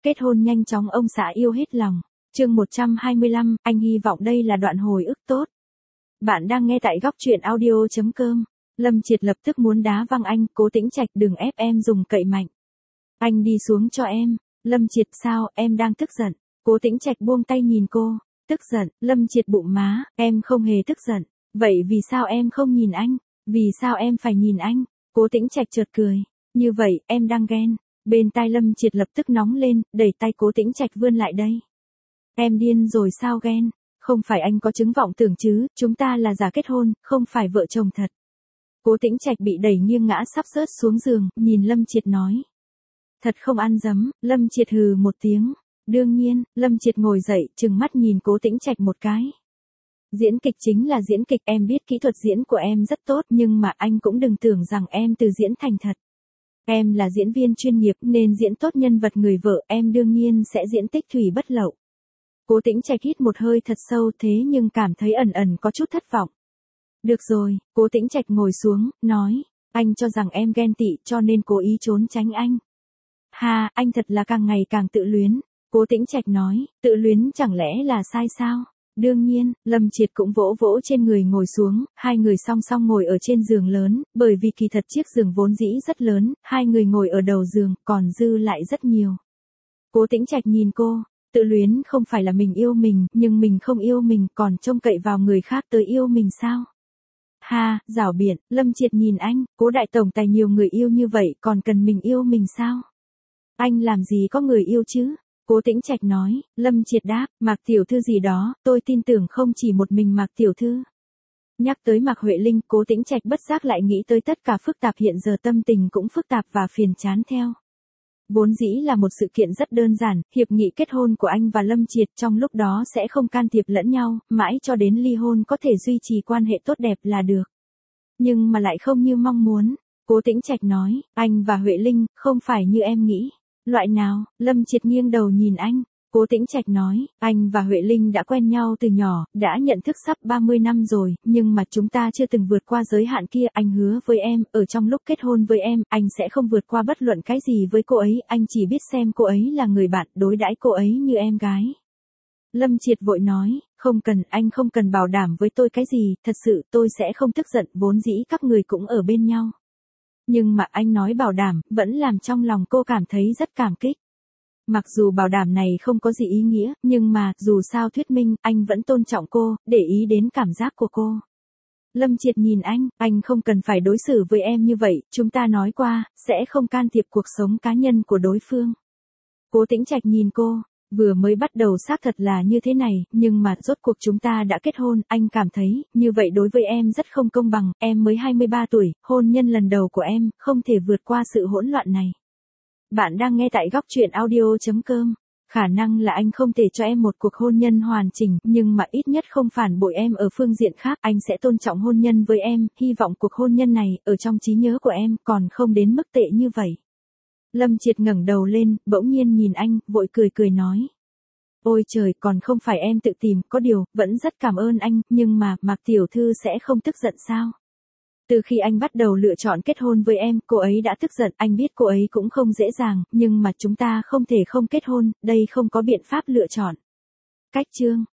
Kết hôn nhanh chóng ông xã yêu hết lòng. Chương 125, anh hy vọng đây là đoạn hồi ức tốt. Bạn đang nghe tại góc truyện audio.com. Lâm Triệt lập tức muốn đá văng anh, Cố Tĩnh Trạch đừng ép em dùng cậy mạnh. Anh đi xuống cho em. Lâm Triệt sao, em đang tức giận. Cố Tĩnh Trạch buông tay nhìn cô. Tức giận, Lâm Triệt bụng má, em không hề tức giận. Vậy vì sao em không nhìn anh? Vì sao em phải nhìn anh? Cố Tĩnh Trạch chợt cười. Như vậy, em đang ghen. Bên tai Lâm Triệt lập tức nóng lên, đẩy tay Cố Tĩnh Trạch vươn lại đây. Em điên rồi sao ghen? Không phải anh có chứng vọng tưởng chứ, chúng ta là giả kết hôn, không phải vợ chồng thật. Cố Tĩnh Trạch bị đẩy nghiêng ngã sắp rớt xuống giường, nhìn Lâm Triệt nói. Thật không ăn dấm, Lâm Triệt hừ một tiếng. Đương nhiên, Lâm Triệt ngồi dậy, trừng mắt nhìn Cố Tĩnh Trạch một cái. Diễn kịch chính là diễn kịch, em biết kỹ thuật diễn của em rất tốt nhưng mà anh cũng đừng tưởng rằng em từ diễn thành thật. Em là diễn viên chuyên nghiệp nên diễn tốt nhân vật người vợ, em đương nhiên sẽ diễn tích thủy bất lậu. Cố Tĩnh Trạch hít một hơi thật sâu thế nhưng cảm thấy ẩn ẩn có chút thất vọng. Được rồi, Cố Tĩnh Trạch ngồi xuống, nói, anh cho rằng em ghen tị cho nên cố ý trốn tránh anh. Ha, anh thật là càng ngày càng tự luyến. Cố Tĩnh Trạch nói, tự luyến chẳng lẽ là sai sao? Đương nhiên, Lâm Triệt cũng vỗ vỗ trên người ngồi xuống, hai người song song ngồi ở trên giường lớn, bởi vì kỳ thật chiếc giường vốn dĩ rất lớn, hai người ngồi ở đầu giường, còn dư lại rất nhiều. Cố Tĩnh Trạch nhìn cô, tự luyến không phải là mình yêu mình, nhưng mình không yêu mình còn trông cậy vào người khác tới yêu mình sao? Ha, giảo biện, Lâm Triệt nhìn anh, Cố đại tổng tài nhiều người yêu như vậy còn cần mình yêu mình sao? Anh làm gì có người yêu chứ? Cố Tĩnh Trạch nói, Lâm Triệt đáp, Mạc tiểu thư gì đó, tôi tin tưởng không chỉ một mình Mạc tiểu thư. Nhắc tới Mạc Huệ Linh, Cố Tĩnh Trạch bất giác lại nghĩ tới tất cả phức tạp hiện giờ tâm tình cũng phức tạp và phiền chán theo. Vốn dĩ là một sự kiện rất đơn giản, hiệp nghị kết hôn của anh và Lâm Triệt trong lúc đó sẽ không can thiệp lẫn nhau, mãi cho đến ly hôn có thể duy trì quan hệ tốt đẹp là được. Nhưng mà lại không như mong muốn. Cố Tĩnh Trạch nói, anh và Huệ Linh, không phải như em nghĩ. Loại nào? Lâm Triệt nghiêng đầu nhìn anh. Cố Tĩnh Trạch nói, anh và Huệ Linh đã quen nhau từ nhỏ, đã nhận thức sắp 30 năm rồi, nhưng mà chúng ta chưa từng vượt qua giới hạn kia. Anh hứa với em, ở trong lúc kết hôn với em, anh sẽ không vượt qua bất luận cái gì với cô ấy, anh chỉ biết xem cô ấy là người bạn, đối đãi cô ấy như em gái. Lâm Triệt vội nói, không cần, anh không cần bảo đảm với tôi cái gì, thật sự tôi sẽ không tức giận, vốn dĩ các người cũng ở bên nhau. Nhưng mà anh nói bảo đảm, vẫn làm trong lòng cô cảm thấy rất cảm kích. Mặc dù bảo đảm này không có gì ý nghĩa, nhưng mà, dù sao thuyết minh, anh vẫn tôn trọng cô, để ý đến cảm giác của cô. Lâm Triệt nhìn anh không cần phải đối xử với em như vậy, chúng ta nói qua, sẽ không can thiệp cuộc sống cá nhân của đối phương. Cố Tĩnh Trạch nhìn cô, vừa mới bắt đầu xác thật là như thế này, nhưng mà rốt cuộc chúng ta đã kết hôn, anh cảm thấy, như vậy đối với em rất không công bằng, em mới 23 tuổi, hôn nhân lần đầu của em, không thể vượt qua sự hỗn loạn này. Bạn đang nghe tại góc truyện audio.com. Khả năng là anh không thể cho em một cuộc hôn nhân hoàn chỉnh, nhưng mà ít nhất không phản bội em ở phương diện khác, anh sẽ tôn trọng hôn nhân với em, hy vọng cuộc hôn nhân này, ở trong trí nhớ của em, còn không đến mức tệ như vậy. Lâm Triệt ngẩng đầu lên, bỗng nhiên nhìn anh, vội cười nói. Ôi trời, còn không phải em tự tìm, có điều, vẫn rất cảm ơn anh, nhưng mà, Mạc tiểu thư sẽ không tức giận sao? Từ khi anh bắt đầu lựa chọn kết hôn với em, cô ấy đã tức giận, anh biết cô ấy cũng không dễ dàng, nhưng mà chúng ta không thể không kết hôn, đây không có biện pháp lựa chọn. Cách chương